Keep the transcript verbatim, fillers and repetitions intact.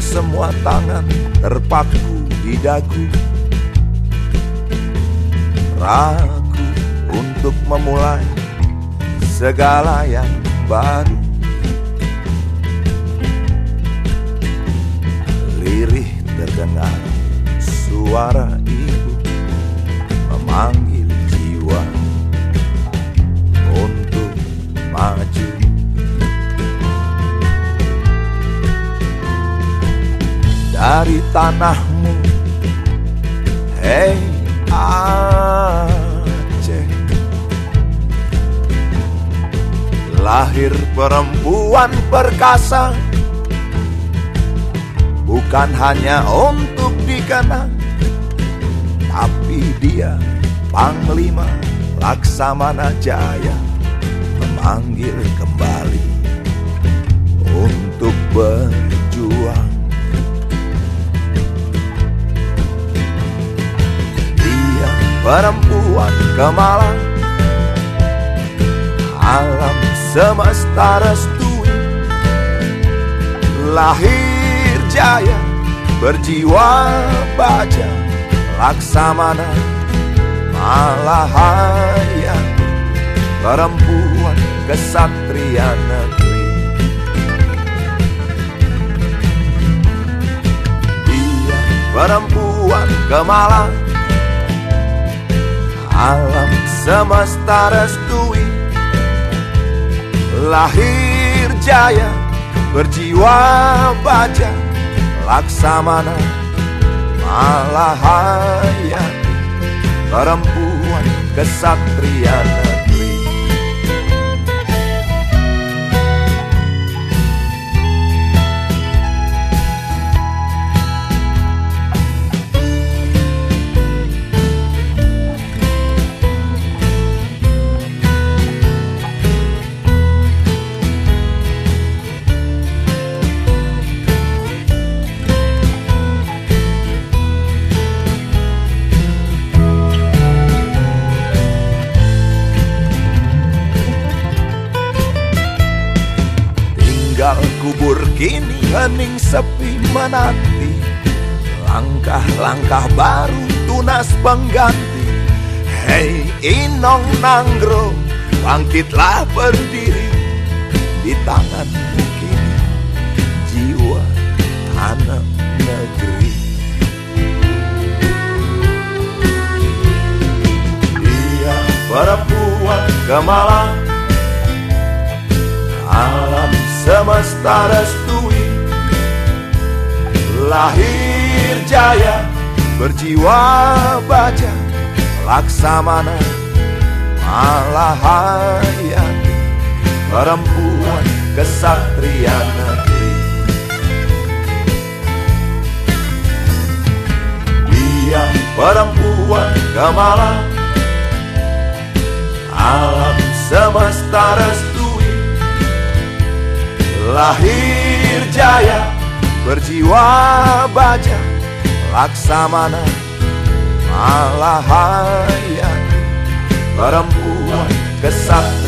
semua tangan terpaku di dagu, ragu untuk memulai segala yang baru. Lirih terdengar suara ibu memanggil jiwa untuk maju. Dari tanahmu, hei Aceh, lahir perempuan perkasa, bukan hanya untuk dikenang, tapi dia Panglima Laksamana Jaya memanggil kembali untuk berjuang. Dia perempuan gemilang, alam semesta restui, lahir jaya, berjiwa baja, Laksamana Malahaya, perempuan kesatria negeri. Dia perempuan gemilang, alam semesta restui, lahir jaya, berjiwa baja, Laksamana Malahaya, perempuan kesatria negeri. Tinggal kubur kini hening sepi menanti langkah-langkah baru tunas pengganti. Hei Inong Nanggro, bangkitlah berdiri, di tanganmu kini jiwa anak negeri. Dia perempuan gemilang, alam semesta restui, lahir jaya, berjiwa baja, Laksamana Malahaya, perempuan kesatria negeri. Dia perempuan gemilang, alam semesta restui, lahir jaya, berjiwa baja, Laksamana Malahaya, perempuan kesatria